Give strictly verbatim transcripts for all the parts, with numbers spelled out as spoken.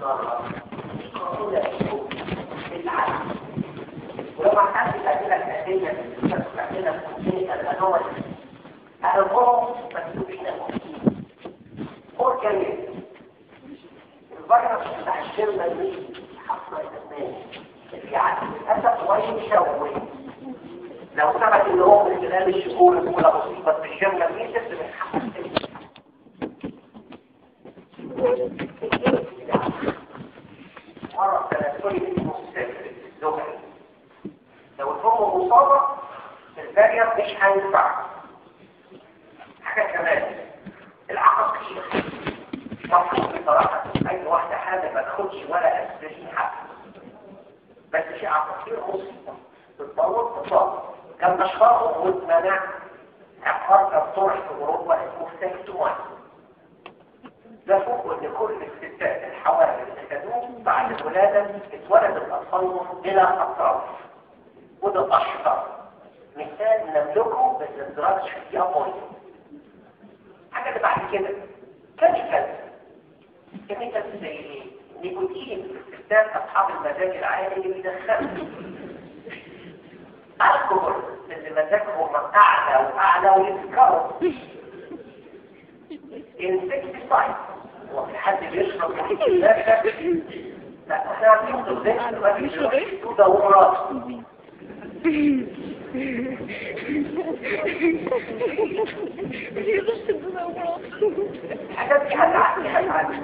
بره العالم. ولما حد الأدلة الأساسية اللي بتستخدمها في كونتينيكال الأنومال أنهم مسؤولين المسؤولين هو كمان الفيروس بتاع الشرمة اللي حصل الأسنان اللي عدد للأسف ويشوه لو ثبت إن هو من خلال الشهور الأولى أصيبت بالشرمة اللي تبدأ من حق السن مرض تناسلي اسمه السفر الزهري لو الأم مصابة الفارير مش هينفع. حاجة كمان العقاقير مفروض بصراحة أي واحدة حامل ما تاخدش ولا أسبرين حتى بس في عقاقير مصيبة بتطور تصاب كان أشهرهم واتمنع عقار كالطرح في أوروبا اسمه سيكتومان. ده فوق ان كل الستات الحوامل اللي خدوه بعد الولادة اتولدت أطفالهم بلا أطراف وده أشهر مثال نملكه بس الدراج فيه أبوي. حاجة اللي بعد كده كيميكال كيميكال زي ايه؟ نيكوتين في الستات أصحاب المزاج العالي اللي بيدخلوا الكحول اللي مزاجهم أعلى وأعلى ويذكروا انسكتيسايد هو في حد بيشرب محيط الناشا؟ لا احنا عارفين الزيت ما بيشربش دورات الحاجات دي هتعدي هتعدي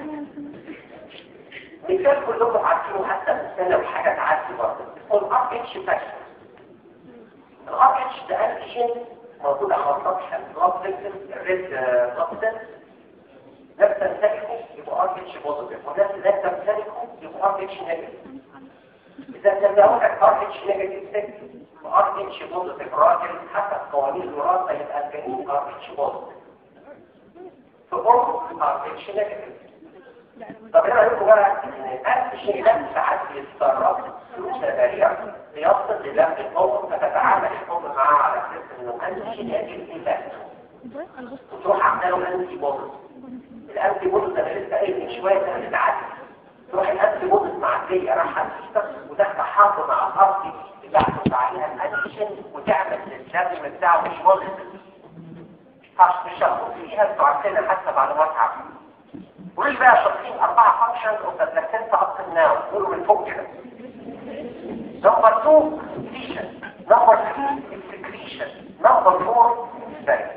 مثال كلكم عارفينه حتى مثال لو حاجة تعدي برضه اسمه الار اتش فاكتور. الار اتش ده انتيجين موجود على سطح البلاد فيسل الريد بلاد ده بتمتلكه يبقى ار اتش بوزيتيف وده لا تمتلكه يبقى ار اتش نيجاتيف. اذا تزوجك ار اتش نيجاتيف ار اتش بوزيتيف راجل حسب قوانين الوراثه يبقى الجنين ار اتش بوزيتيف فأم ار اتش نيجاتيف. طب ايه رايكم بقى ان الانتيجين ده ساعات بيتسرب ثلث سريع بيصل لدم الام فتتعامل الام معاه على اساس انه انتيجين يجي انفاكت وتروح عامله له انتي بوزيتيف. الانتي بوزيتيف انا لسه قايل من شويه ده اللي عادي تروح الانتي بوزيتيف معديه راح تشتغل وداخله حاطه مع الارض بتاعته عليها الانتيجين وتعمل الدم بتاعه مش بوزيتيف عشان تشخص فيها تعرفنا حتى معلومات عامه. وليش بقى شاطرين أربعة فانكشنز وتتلكنت up to now قولوا من فوق كده. نمبر اتنين deletion نمبر ثلاثة excretion نمبر أربعة study.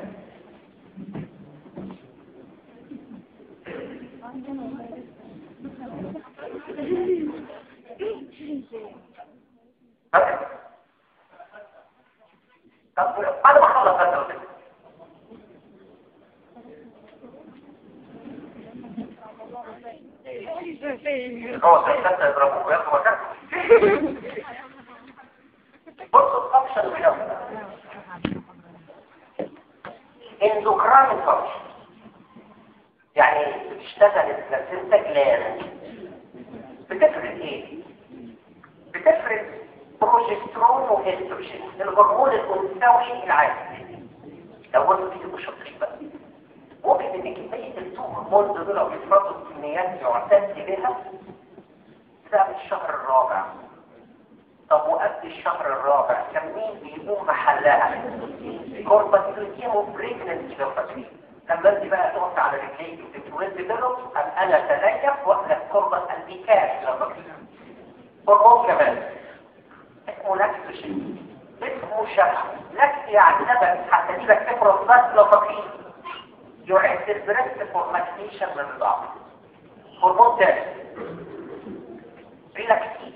طب بعد ما خلص هذا هو سيستة يضربوه وياخدوا مكانه. بصوا الفانكشن الحيوي اندوكراين فانكشن يعني بتشتغل البلاسينتا جلاند بتفرز ايه؟ بتفرز بروجسترون وهيستروجين الهرمون الانثوي العادي. لو قلت فيه مشاطرين بقى ممكن ان كمية التو هرمون دول لو بيفرزوا بكميات يعتد بها بسبب الشهر الرابع. طب وقبل الشهر الرابع كان مين بيقوم محلها؟ كورباسيليتيم وبريجننسي لو فاكرين. لما انت بقى تقف على رجليك وتتولد بيدرس قال انا تليف واخد كورباس البيكاش لو فاكرين. هرمون كمان اسمه لاكتوجين اسمه شبه لاكت يعني نبت حتى دي لك تفرز بس لو فاكرين يعد البريست فورماكسيشن من الضعف. هرمون تاني ريلاكسين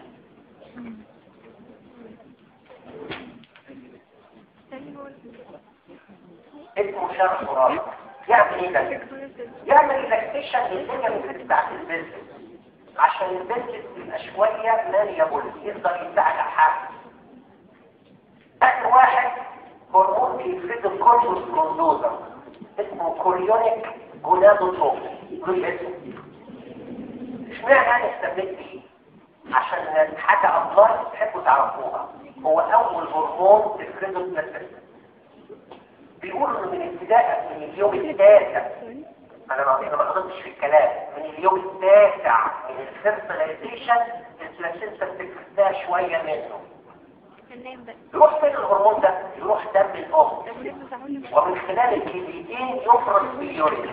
اسمه شرح مراد يعمل ايه ده؟ يعمل ريلاكسيشن للليجمنت بتاعت البنت عشان البنت تبقى شويه ماليابل يقدر يساعد حاجه. اخر واحد هرمون بيفرز الكورتيكوستيرويد كوندوزا اسمه كوريونيك جونادوتروبين. كل اسمه اشمعنى انا استبدلت فيه؟ عشان حاجه افضل تحبوا تعرفوها. هو اول هرمون تفرزه البلاسينتا. بيقولوا من ابتداء من اليوم التاسع انا ما انا ما غلطتش في الكلام. من اليوم التاسع من الفيرتلايزيشن البلاسينتا بتكتسبها شويه منه. يروح فين الهرمون ده؟ يروح دم الام، ومن خلال الكليتين يفرز في اليورين.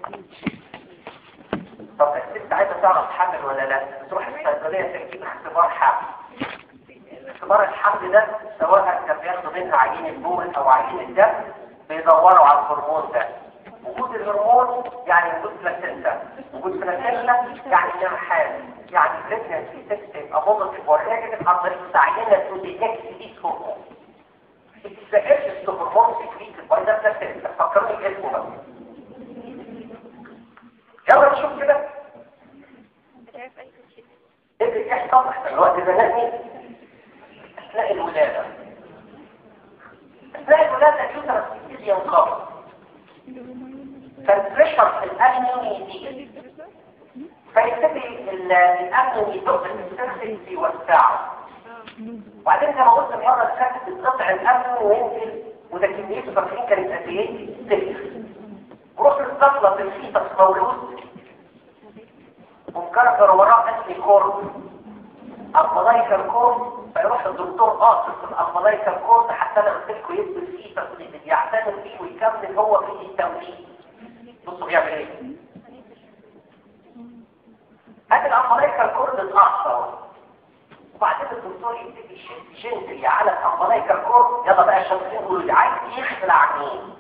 طب الست عايزه تعرف حمل ولا لا؟ تروح الصيدليه تجيب اختبار حمل. اختبار الحمل ده سواء كان بياخدوا منها عينه بول او عينه دم، بيدوروا على الهرمون ده. وجود الهرمون يعني وجود بلاسينتا، وجود بلاسينتا يعني جرحان، يعني بريجنسي سيستم ابوزيتيف وريجيتيف عن طريق العينه تو ديتكت ديز هرمون. السائل الهرمون سكريت باي ذا بلاسينتا. فكروني باسمه بقى. يلا نشوف كده ايه اللي بيحصل في الوقت ده نقي اثناء الولاده. اثناء الولاده اليوترس يبتدي ينقبض، فالبريشر في الامنيون يزيد، فيبتدي الامنيون يدق في السيرفكس يوسعه. وبعدين زي ما قلت المره اللي فاتت بتقطع الامنيون وينزل، وده كميته فاكرين كانت قد ايه؟ صفر. وروح الطفله في الفيتس مولود ومكرر وراه اسمي كورد الامبلايكال كورد، فيروح الدكتور قاصص الامبلايكال كورد حتى انا قلت لكم يدي الفيتس اللي بيعتمد فيه ويكمل هو في التوليد. بصوا بيعمل ايه؟ ادي الامبلايكال كورد اتقصر، وبعدين الدكتور يبتدي يشد جنتلي على الامبلايكال كورد. يلا بقى الشاطرين يقولوا لي عايز يخلع مين؟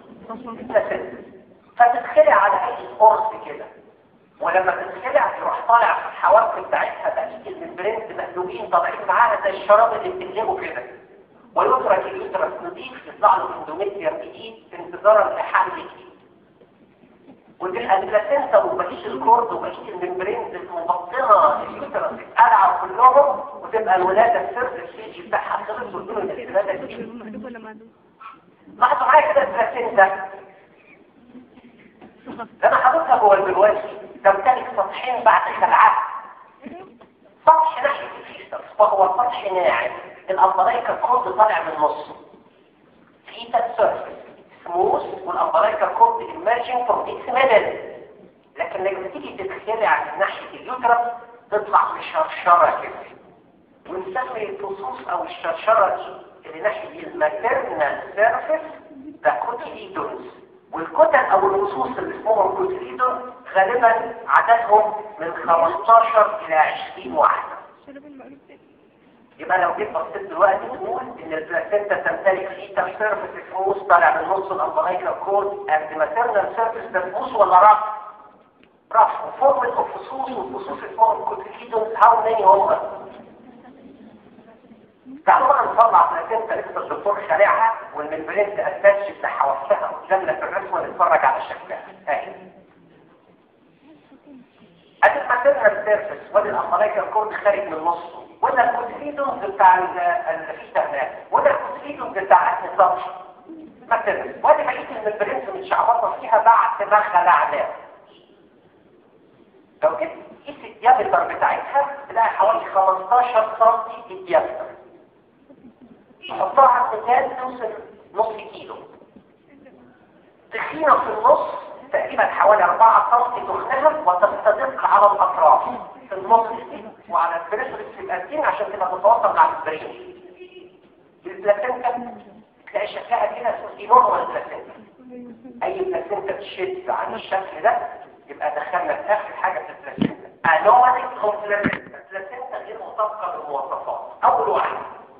فتتخلع على اي قرص كده، ولما تتخلع يروح طالع في الحواف بتاعتها بقيه الممبرينز مقلوبين طالعين معاها زي الشراب اللي بتقلبه كده، ويترك اليوترس نضيف يطلع له اندوميتريوم جديد انتظارا لحمل جديد. وتبقى البلاسينتا وبقيه الكورد وبقيه الممبرينز المبطنه اليوترس اتقلعوا كلهم، وتبقى الولاده السر السيجي بتاعها خلص وتقول ان الولاده دي. لاحظوا معايا كده البلاسينتا لما حضرتها جوه البلواني تمتلك سطحين بعد خلعها. سطح ناحيه الفيستس وهو سطح ناعم، الامبلايكال كورد طالع من النص، فيتال سيرفيس سموث، والامبلايكال كورد ايمرجنج فروم اتس ميدل. لكن لما تيجي تتخلع من ناحيه اليوترس تطلع مشرشره كده، ونسمي الفصوص او الشرشره دي اللي ناحيه الماتيرنال سيرفيس ده كوتيليدونز. والكتل او الفصوص اللي اسمهم كوتيليدون غالبا عددهم من خمستاشر الى عشرين واحده. يبقى لو جيت بصيت دلوقتي تقول ان البلاسينتا تمتلك فيتال سيرفيس سموث طالع من نص الامبلايكال كورد اند ماتيرنال سيرفيس ده سموث ولا رف؟ رف. وفورم الفصوص والفصوص اسمهم كوتيليدون هاو ماني هم؟ تعالوا بقى نطلع بلاسينتا لسه الدكتور خالعها والممبرين تأسسش بتاعها وصفها قدامنا في الرسمه نتفرج على شكلها اهي. ادي الماتيرنال سيرفيس وادي الامبلايكال كورد خارج من نصه، وده الكوتيليدونز بتاع الفيتا، وده الكوتيليدونز بتاع السطح ماتيرنال، وادي بقيه الممبرين متشعبطه فيها بعد ما خلعناها. لو جيت قيس الديامتر بتاعتها تلاقي حوالي خمستاشر سم الديامتر. تحطها على المثال توصل نص كيلو. تخينة في النص تقريبا حوالي أربعة سم تخنها وتستدق على الأطراف في النص وعلى البريشرس في الأسين عشان تبقى تتوصل مع البرين. البلاسينتا تلاقي شكلها كده اسمه نورمال بلاسينتا. أي بلاسينتا تشد عن الشكل ده يبقى دخلنا في آخر حاجة في البلاسينتا. أنوماليك أوف بلاسينتا. البلاسينتا غير مطابقة بالمواصفات. أول واحد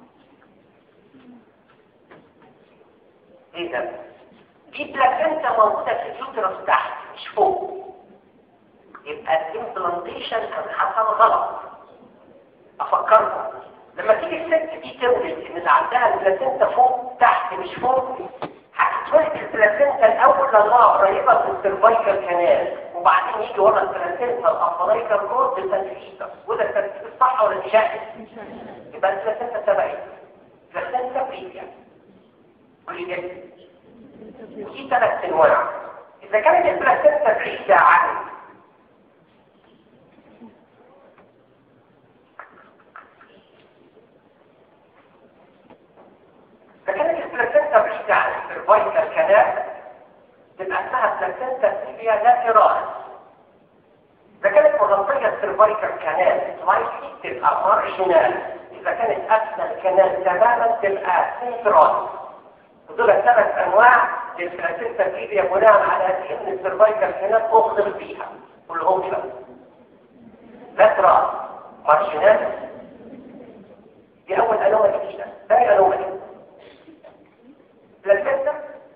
ايه ده؟ دي بلاسينتا موجوده في اليوترس تحت مش فوق. يبقى الامبلانتيشن كان حصل غلط. افكركم لما تيجي الست دي تولد ان اللي عندها البلاسينتا فوق تحت مش فوق، هتتولد البلاسينتا الاول لانها قريبه من السيرفايكال كانال، وبعدين يجي ورا البلاسينتا الامبلايكال كورد بالتنفيذ، وده التنفيذ صح ولا مش؟ يبقى البلاسينتا تبعي بلاسينتا بريفيا وليدات. ودي ثلاث انواع. اذا كانت البلاسينتا بعيده عن اذا كانت البلاسينتا بعيده عن السيرفايكال كانال تبقى اسمها اسمها بلاسنتا بريفيا لاتيراليس. اذا كانت مغطيه السيرفايكال كانال سلايسلي تبقى مارجينال، اذا كانت قافله الكانال تماما تبقى سنترال. ودول ثلاث انواع للبلاسنتا بريفيا بناء على ان السيرفايكال كانال اخضر فيها كلهم كده. لاترال، مارجينال، دي اول انومه جديده. ثاني انومه بلاسنتا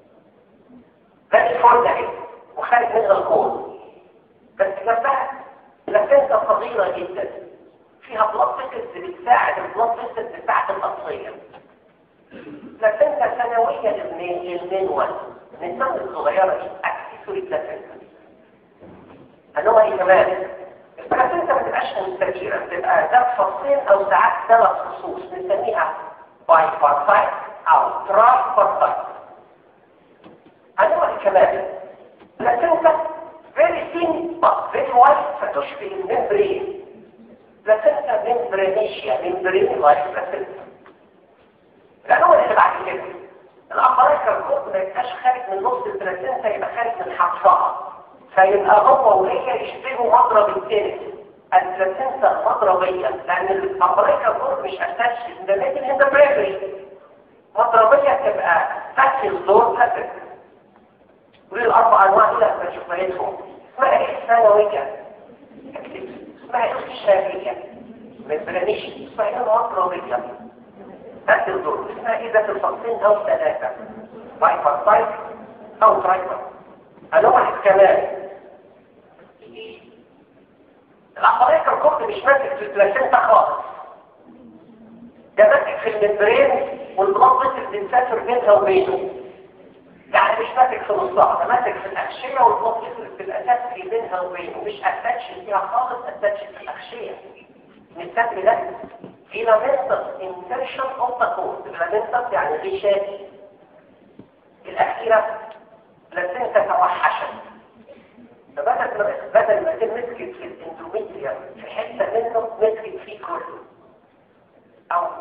بقت فرد اهي وخارج منها الكون، بس جنبها بلاسنتا صغيره جدا فيها بلاد فيسلز بتساعد البلاد فيسلز بتاعت الاطفال. بلاسنتا ثانويه للمنوال، النساء الصغيره دي اكسسوري بلاسنتا. انواع ايه كمان؟ البلاسنتا ما تبقاش مستديره، بتبقى ذات فصين او ساعات ثلاث فصوص بنسميها باي بارتايت او تراي بارتايت. انواع كمان بلاسنتا very thin but very white فتشبه الممبرين. بلاسنتا ممبرينيشيا، ممبرين لايك بلاسنتا. الانواع اللي بعد كده الامبرايكال كورد ما يبقاش خارج من نص البلاسنتا، يبقى خارج من حرفها، فيبقى هو وهي يشبهوا مضرب التنس. البلاسنتا مضربيه لان الامبرايكال كورد مش اتاتش للميدل هند بريفري، مضربيه تبقى فاكل دور بلاسنتا. ودي الاربع انواع دول احنا شفناهم. اسمها ايه الثانويه؟ اسمها ايه الشافيه؟ ممبرينيشن. اسمها ايه مضربيه؟ فاكل دور. اسمها ايه ذات الفصين او ثلاثه؟ بايبرتايت او ترايبر. انواع كمان الامبرايكال كورد مش ماسك في البلاسنتا خالص، ده ماسك في الممبرين والبلاد فيسلز بتسافر بينها وبينه، يعني مش ماسك في نصها، ده ماسك في الاغشيه والبلاد فيسلز في الاساس في بينها وبينه، مش اتاتش فيها خالص، اتاتش في الاغشيه. نسمي ده فيلامنتس انسرشن اوف ذا كورد. فيلامنتس يعني غشاء. الاخيره بلاسنتا توحشت، فبدل بدل ما كان مسكت في الاندوميتريا في حته منه مسكت فيه كله او